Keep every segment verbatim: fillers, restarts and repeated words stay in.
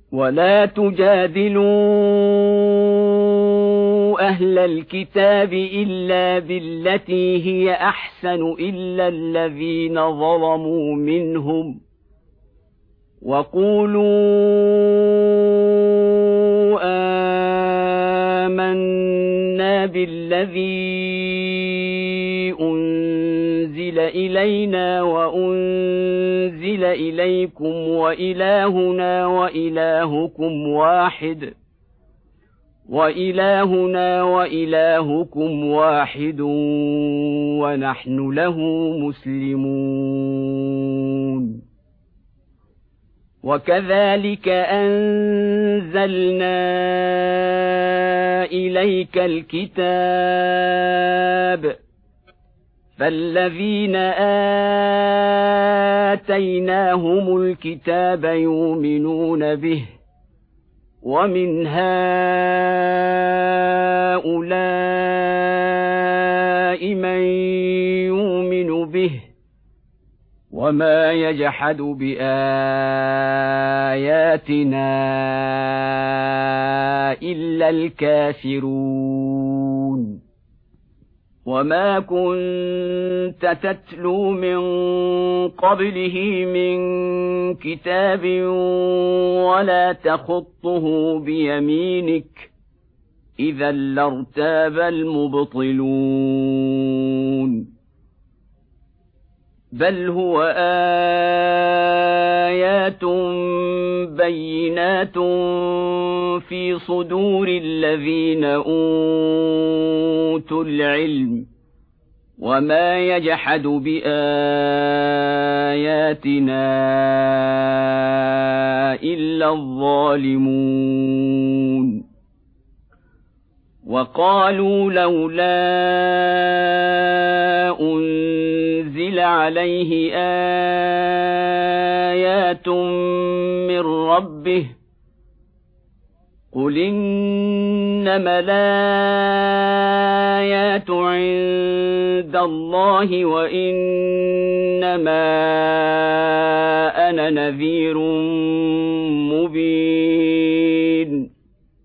ولا تجادلوا أهل الكتاب إلا بالتي هي أحسن إلا الذين ظلموا منهم وقولوا آمنا بالذي أنزل إلينا وأنزل إليكم وإلهنا وإلهكم واحد وإلهنا وإلهكم واحد ونحن له مسلمون. وكذلك أنزلنا إليك الكتاب فالذين آتيناهم الكتاب يؤمنون به ومن هؤلاء من يؤمن به وما يجحد بآياتنا إلا الكافرون. وما كنت تتلو من قبله من كتاب ولا تخطه بيمينك إذا لارتاب المبطلون. بل هو آيات بينات في صدور الذين أوتوا العلم وما يجحد بآياتنا إلا الظالمون. وقالوا لولا أنزل عليه آيات من ربه قل إنما الآيات عند الله وإنما أنا نذير مبين.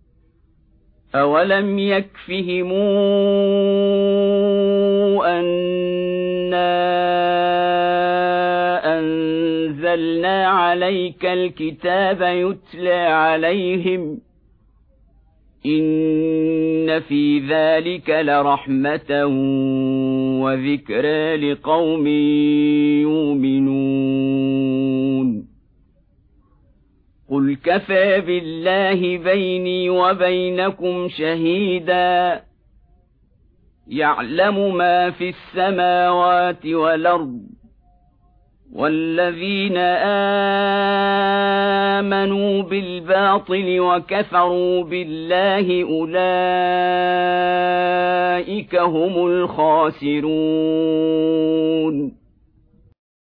أولم يكفهم أنا أنزلنا عليك الكتاب يتلى عليهم إن في ذلك لرحمة وذكرى لقوم يؤمنون. قل كفى بالله بيني وبينكم شهيدا يعلم ما في السماوات والأرض والذين آمنوا بالباطل وكفروا بالله أولئك هم الخاسرون.